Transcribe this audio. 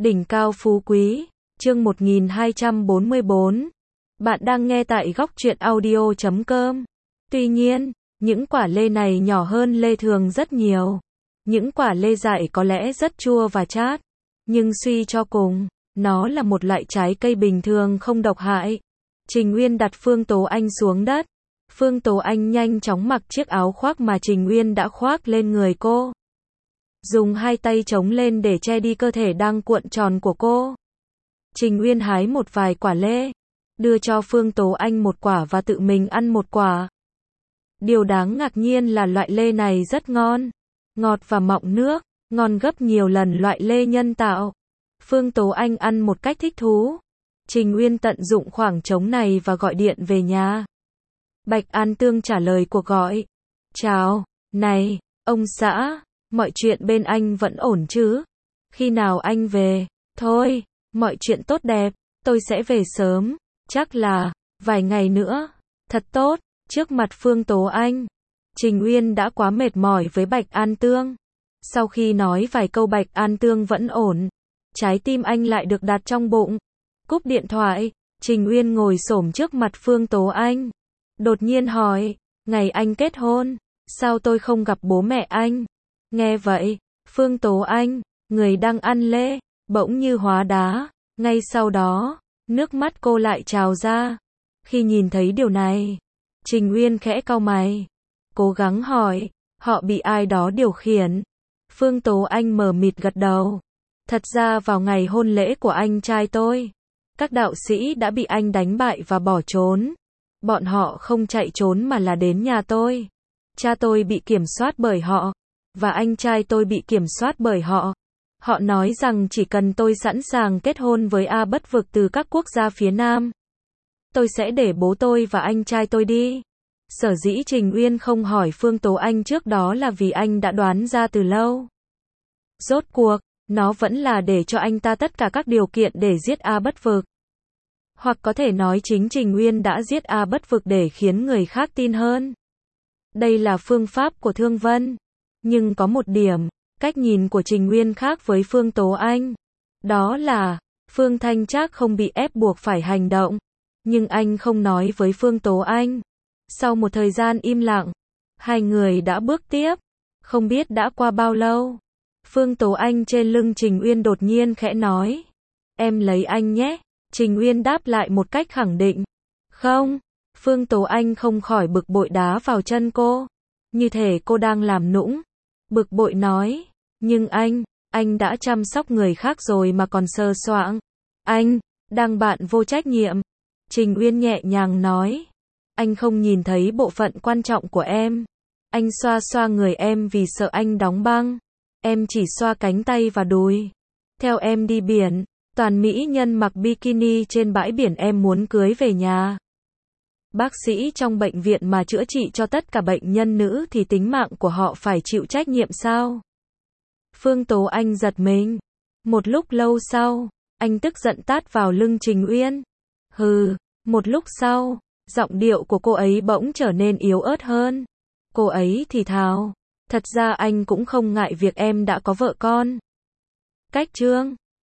Đỉnh cao phú quý, chương 1244. Bạn đang nghe tại góc truyện audio.com. Tuy nhiên, những quả lê này nhỏ hơn lê thường rất nhiều. Những quả lê dại có lẽ rất chua và chát, nhưng suy cho cùng, nó là một loại trái cây bình thường không độc hại. Trình Uyên đặt Phương Tố Anh xuống đất. Phương Tố Anh nhanh chóng mặc chiếc áo khoác mà Trình Uyên đã khoác lên người cô. Dùng hai tay chống lên để che đi cơ thể đang cuộn tròn của cô. Trình Uyên hái một vài quả lê, đưa cho Phương Tố Anh một quả và tự mình ăn một quả. Điều đáng ngạc nhiên là loại lê này rất ngon, ngọt và mọng nước, ngon gấp nhiều lần loại lê nhân tạo. Phương Tố Anh ăn một cách thích thú. Trình Uyên tận dụng khoảng trống này và gọi điện về nhà. Bạch An Tương trả lời cuộc gọi. Chào, này, ông xã, mọi chuyện bên anh vẫn ổn chứ? Khi nào anh về? Thôi, mọi chuyện tốt đẹp, tôi sẽ về sớm, chắc là vài ngày nữa. Thật tốt. Trước mặt Phương Tố Anh, Trình Uyên đã quá mệt mỏi với Bạch An Tương. Sau khi nói vài câu Bạch An Tương vẫn ổn, trái tim anh lại được đặt trong bụng. Cúp điện thoại, Trình Uyên ngồi xổm trước mặt Phương Tố Anh. Đột nhiên hỏi, ngày anh kết hôn, sao tôi không gặp bố mẹ anh? Nghe vậy, Phương Tố Anh, người đang ăn lê, bỗng như hóa đá. Ngay sau đó, nước mắt cô lại trào ra. Khi nhìn thấy điều này, Trình Uyên khẽ cau mày, cố gắng hỏi, họ bị ai đó điều khiển? Phương Tố Anh mờ mịt gật đầu. Thật ra vào ngày hôn lễ của anh trai tôi, các đạo sĩ đã bị anh đánh bại và bỏ trốn. Bọn họ không chạy trốn mà là đến nhà tôi. Cha tôi bị kiểm soát bởi họ, và anh trai tôi bị kiểm soát bởi họ. Họ nói rằng chỉ cần tôi sẵn sàng kết hôn với A Bất Vực từ các quốc gia phía Nam, tôi sẽ để bố tôi và anh trai tôi đi. Sở dĩ Trình Uyên không hỏi Phương Tố Anh trước đó là vì anh đã đoán ra từ lâu. Rốt cuộc, nó vẫn là để cho anh ta tất cả các điều kiện để giết A Bất Vực. Hoặc có thể nói chính Trình Uyên đã giết A Bất Vực để khiến người khác tin hơn. Đây là phương pháp của Thương Vân. Nhưng có một điểm, cách nhìn của Trình Uyên khác với Phương Tố Anh. Đó là, Phương Thanh Trác không bị ép buộc phải hành động. Nhưng anh không nói với Phương Tố Anh. Sau một thời gian im lặng, hai người đã bước tiếp. Không biết đã qua bao lâu, Phương Tố Anh trên lưng Trình Uyên đột nhiên khẽ nói, em lấy anh nhé. Trình Uyên đáp lại một cách khẳng định. Không. Phương Tố Anh không khỏi bực bội đá vào chân cô. Như thể cô đang làm nũng. Bực bội nói, nhưng anh đã chăm sóc người khác rồi mà còn sờ soạng. Anh, đang bạn vô trách nhiệm. Trình Uyên nhẹ nhàng nói, anh không nhìn thấy bộ phận quan trọng của em. Anh xoa xoa người em vì sợ anh đóng băng. Em chỉ xoa cánh tay và đùi. Theo em đi biển, toàn mỹ nhân mặc bikini trên bãi biển em muốn cưới về nhà. Bác sĩ trong bệnh viện mà chữa trị cho tất cả bệnh nhân nữ thì tính mạng của họ phải chịu trách nhiệm sao? Phương Tố Anh giật mình. Một lúc lâu sau, anh tức giận tát vào lưng Trình Uyên. Hừ. Một lúc sau, giọng điệu của cô ấy bỗng trở nên yếu ớt hơn. Cô ấy thì thào, thật ra anh cũng không ngại việc em đã có vợ con. Cách chương